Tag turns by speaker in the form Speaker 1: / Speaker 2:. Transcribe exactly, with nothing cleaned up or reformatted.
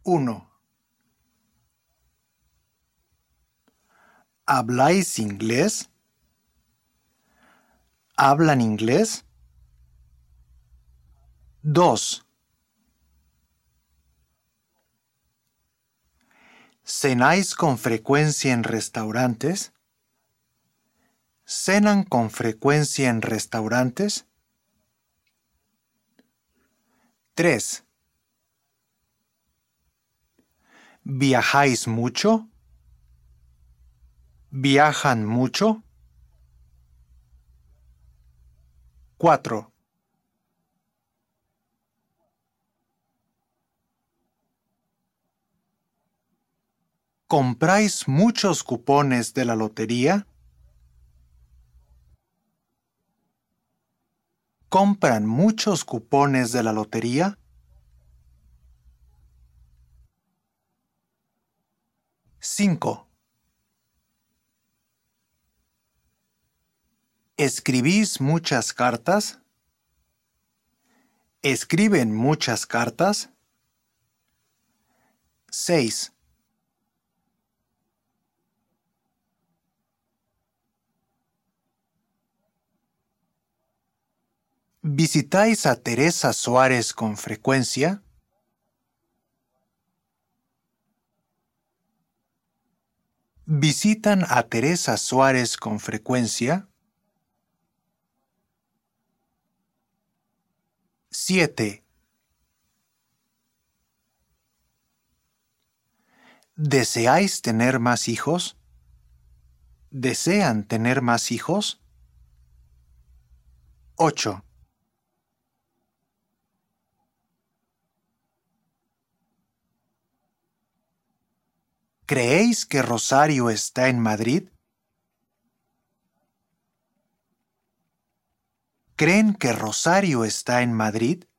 Speaker 1: uno. ¿Habláis inglés? ¿Hablan inglés? dos. ¿Cenáis con frecuencia en restaurantes? ¿Cenan con frecuencia en restaurantes? tres. ¿Viajáis mucho? ¿Viajan mucho? cuatro. ¿Compráis muchos cupones de la lotería? ¿Compran muchos cupones de la lotería? cinco. ¿Escribís muchas cartas? ¿Escriben muchas cartas? seis. ¿Visitáis a Teresa Suárez con frecuencia? ¿Visitan a Teresa Suárez con frecuencia? siete. ¿Deseáis tener más hijos? ¿Desean tener más hijos? ocho. ¿Creéis que Rosario está en Madrid? ¿Creen que Rosario está en Madrid?